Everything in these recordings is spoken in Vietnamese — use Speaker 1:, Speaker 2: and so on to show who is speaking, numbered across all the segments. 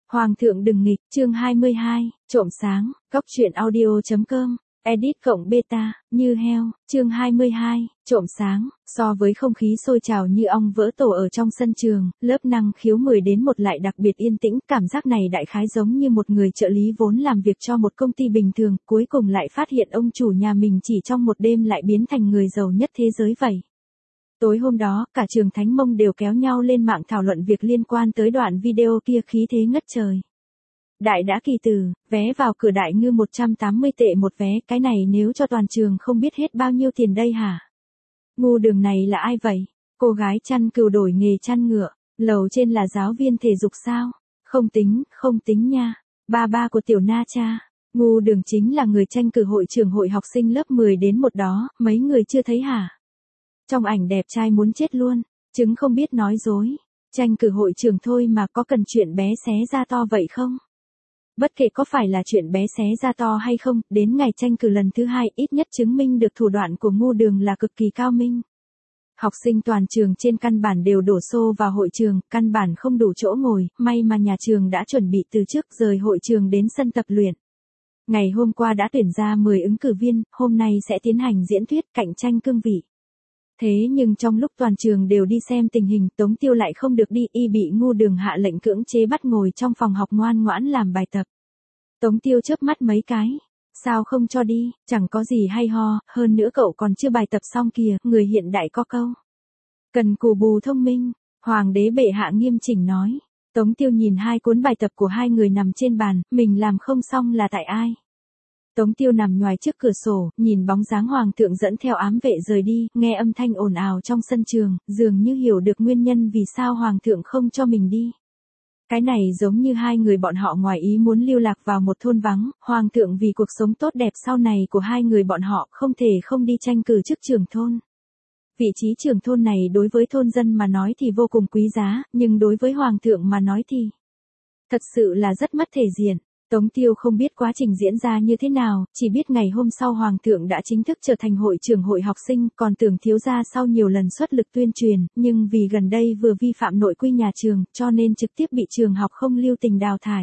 Speaker 1: Hoàng thượng đừng nghịch, chương 22, trộm sáng, góc truyện audio.com, edit cộng beta, như heo, chương 22, trộm sáng, so với không khí sôi trào như ong vỡ tổ ở trong sân trường, lớp năng khiếu 10 đến 1 lại đặc biệt yên tĩnh, cảm giác này đại khái giống như một người trợ lý vốn làm việc cho một công ty bình thường, cuối cùng lại phát hiện ông chủ nhà mình chỉ trong một đêm lại biến thành người giàu nhất thế giới vậy. Tối hôm đó, cả trường Thánh Mông đều kéo nhau lên mạng thảo luận việc liên quan tới đoạn video kia khí thế ngất trời. Đại đã kỳ từ, vé vào cửa đại ngư 180 tệ một vé, cái này nếu cho toàn trường không biết hết bao nhiêu tiền đây hả? Ngu đường này là ai vậy? Cô gái chăn cừu đổi nghề chăn ngựa, lầu trên là giáo viên thể dục sao? Không tính nha. Ba của tiểu na cha. Ngu đường chính là người tranh cử hội trưởng hội học sinh lớp 10 đến 1 đó, mấy người chưa thấy hả? Trong ảnh đẹp trai muốn chết luôn, chứng không biết nói dối. Tranh cử hội trưởng thôi mà có cần chuyện bé xé ra to vậy không? Bất kể có phải là chuyện bé xé ra to hay không, đến ngày tranh cử lần thứ 2 ít nhất chứng minh được thủ đoạn của ngu đường là cực kỳ cao minh. Học sinh toàn trường trên căn bản đều đổ xô vào hội trường, căn bản không đủ chỗ ngồi, may mà nhà trường đã chuẩn bị từ trước rời hội trường đến sân tập luyện. Ngày hôm qua đã tuyển ra 10 ứng cử viên, hôm nay sẽ tiến hành diễn thuyết cạnh tranh cương vị. Thế nhưng trong lúc toàn trường đều đi xem tình hình, Tống Tiêu lại không được đi, y bị ngu đường hạ lệnh cưỡng chế bắt ngồi trong phòng học ngoan ngoãn làm bài tập. Tống Tiêu chớp mắt mấy cái. Sao không cho đi, chẳng có gì hay ho, hơn nữa cậu còn chưa bài tập xong kìa, người hiện đại có câu. Cần cù bù thông minh, Hoàng đế bệ hạ nghiêm chỉnh nói. Tống Tiêu nhìn 2 cuốn bài tập của 2 người nằm trên bàn, mình làm không xong là tại ai? Tống Tiêu nằm nhoài trước cửa sổ, nhìn bóng dáng hoàng thượng dẫn theo ám vệ rời đi, nghe âm thanh ồn ào trong sân trường, dường như hiểu được nguyên nhân vì sao hoàng thượng không cho mình đi. Cái này giống như 2 người bọn họ ngoài ý muốn lưu lạc vào một thôn vắng, hoàng thượng vì cuộc sống tốt đẹp sau này của 2 người bọn họ không thể không đi tranh cử chức trưởng thôn. Vị trí trưởng thôn này đối với thôn dân mà nói thì vô cùng quý giá, nhưng đối với hoàng thượng mà nói thì thật sự là rất mất thể diện. Tống Tiêu không biết quá trình diễn ra như thế nào, chỉ biết ngày hôm sau Hoàng thượng đã chính thức trở thành hội trưởng hội học sinh, còn tưởng thiếu gia sau nhiều lần xuất lực tuyên truyền, nhưng vì gần đây vừa vi phạm nội quy nhà trường, cho nên trực tiếp bị trường học không lưu tình đào thải.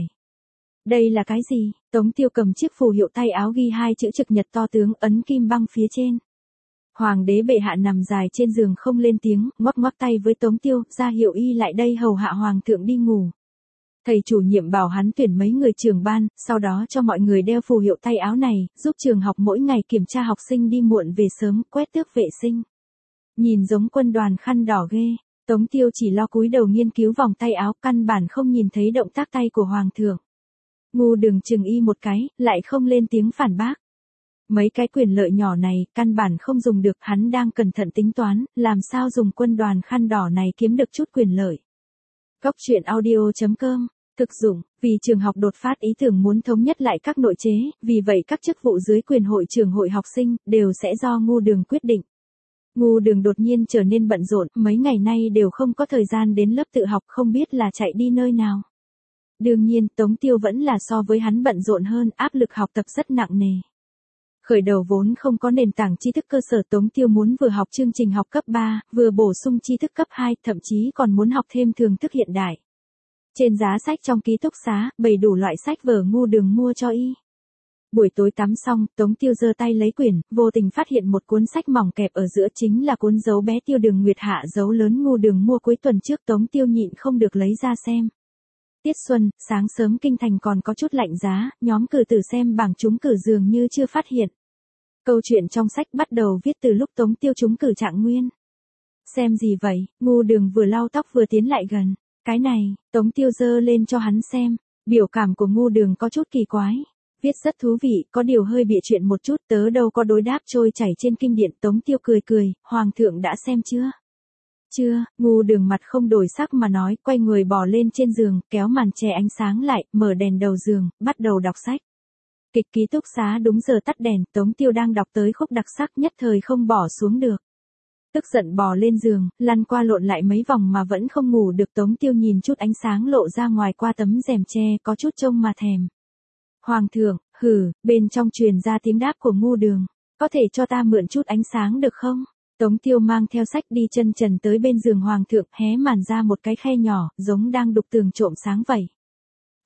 Speaker 1: Đây là cái gì? Tống Tiêu cầm chiếc phù hiệu tay áo ghi 2 chữ trực nhật to tướng ấn kim băng phía trên. Hoàng đế bệ hạ nằm dài trên giường không lên tiếng, ngoắc ngoắc tay với Tống Tiêu, ra hiệu y lại đây hầu hạ Hoàng thượng đi ngủ. Thầy chủ nhiệm bảo hắn tuyển mấy người trưởng ban, sau đó cho mọi người đeo phù hiệu tay áo này, giúp trường học mỗi ngày kiểm tra học sinh đi muộn về sớm, quét tước vệ sinh. Nhìn giống quân đoàn khăn đỏ ghê, Tống Tiêu chỉ lo cúi đầu nghiên cứu vòng tay áo, căn bản không nhìn thấy động tác tay của hoàng thượng. Ngu đường chừng y một cái, lại không lên tiếng phản bác. Mấy cái quyền lợi nhỏ này, căn bản không dùng được, hắn đang cẩn thận tính toán, làm sao dùng quân đoàn khăn đỏ này kiếm được chút quyền lợi. Góc truyện audio.com. Thực dụng, vì trường học đột phát ý tưởng muốn thống nhất lại các nội chế, vì vậy các chức vụ dưới quyền hội trưởng hội học sinh, đều sẽ do ngu đường quyết định. Ngu đường đột nhiên trở nên bận rộn, mấy ngày nay đều không có thời gian đến lớp tự học, không biết là chạy đi nơi nào. Đương nhiên, Tống Tiêu vẫn là so với hắn bận rộn hơn, áp lực học tập rất nặng nề. Khởi đầu vốn không có nền tảng tri thức cơ sở, Tống Tiêu muốn vừa học chương trình học cấp 3, vừa bổ sung tri thức cấp 2, thậm chí còn muốn học thêm thường thức hiện đại. Trên giá sách trong ký túc xá, bày đủ loại sách vở ngu đường mua cho y. Buổi tối tắm xong, Tống Tiêu giơ tay lấy quyển, vô tình phát hiện một cuốn sách mỏng kẹp ở giữa, chính là cuốn dấu bé Tiêu Đường Nguyệt Hạ dấu lớn ngu đường mua cuối tuần trước. Tống Tiêu nhịn không được lấy ra xem. Tiết xuân, sáng sớm kinh thành còn có chút lạnh giá, nhóm cử tử xem bảng trúng cử dường như chưa phát hiện. Câu chuyện trong sách bắt đầu viết từ lúc Tống Tiêu trúng cử trạng nguyên. Xem gì vậy? Ngu đường vừa lau tóc vừa tiến lại gần. Cái này, Tống Tiêu giơ lên cho hắn xem, biểu cảm của ngu đường có chút kỳ quái. Viết rất thú vị, có điều hơi bịa chuyện một chút, tớ đâu có đối đáp trôi chảy trên kinh điển. Tống Tiêu cười cười, Hoàng thượng đã xem chưa? Chưa, ngu đường mặt không đổi sắc mà nói, quay người bò lên trên giường, kéo màn che ánh sáng lại, mở đèn đầu giường, bắt đầu đọc sách. Kịch ký túc xá đúng giờ tắt đèn, Tống Tiêu đang đọc tới khúc đặc sắc nhất thời không bỏ xuống được. Tức giận bò lên giường, lăn qua lộn lại mấy vòng mà vẫn không ngủ được. Tống Tiêu nhìn chút ánh sáng lộ ra ngoài qua tấm rèm tre, có chút trông mà thèm. Hoàng thượng, bên trong truyền ra tiếng đáp của ngu đường. Có thể cho ta mượn chút ánh sáng được không? Tống Tiêu mang theo sách đi chân trần tới bên giường hoàng thượng, hé màn ra một cái khe nhỏ, giống đang đục tường trộm sáng vậy.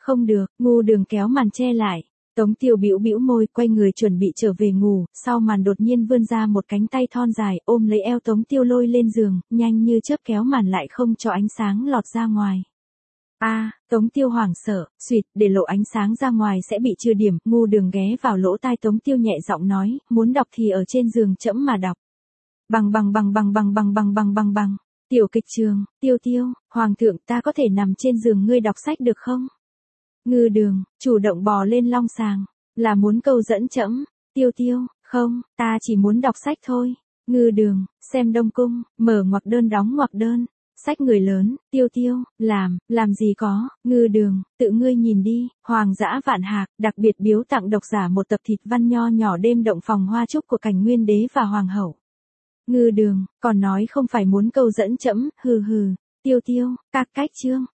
Speaker 1: Không được, Ngu Đường kéo màn che lại. Tống Tiêu bĩu bĩu môi, quay người chuẩn bị trở về ngủ, sau màn đột nhiên vươn ra một cánh tay thon dài, ôm lấy eo Tống Tiêu lôi lên giường, nhanh như chớp kéo màn lại không cho ánh sáng lọt ra ngoài. Tống Tiêu hoảng sợ, suýt, để lộ ánh sáng ra ngoài sẽ bị trừ điểm, Ngu Đường ghé vào lỗ tai Tống Tiêu nhẹ giọng nói, muốn đọc thì ở trên giường trẫm mà đọc. Bằng. Tiểu kịch trường, Tiêu Tiêu, hoàng thượng ta có thể nằm trên giường ngươi đọc sách được không? Ngư Đường, chủ động bò lên long sàng, là muốn câu dẫn trẫm. Tiêu Tiêu, không, ta chỉ muốn đọc sách thôi. Ngư Đường, xem Đông Cung, mở ngoặc đơn đóng ngoặc đơn. Sách người lớn, Tiêu Tiêu, làm gì có, Ngư Đường, tự ngươi nhìn đi, Hoàng dã Vạn Hạc, đặc biệt biếu tặng độc giả một tập thịt văn nho nhỏ đêm động phòng hoa trúc của Cảnh Nguyên Đế và Hoàng hậu. Ngư Đường, còn nói không phải muốn câu dẫn trẫm, hừ. Tiêu Tiêu, các cách chương.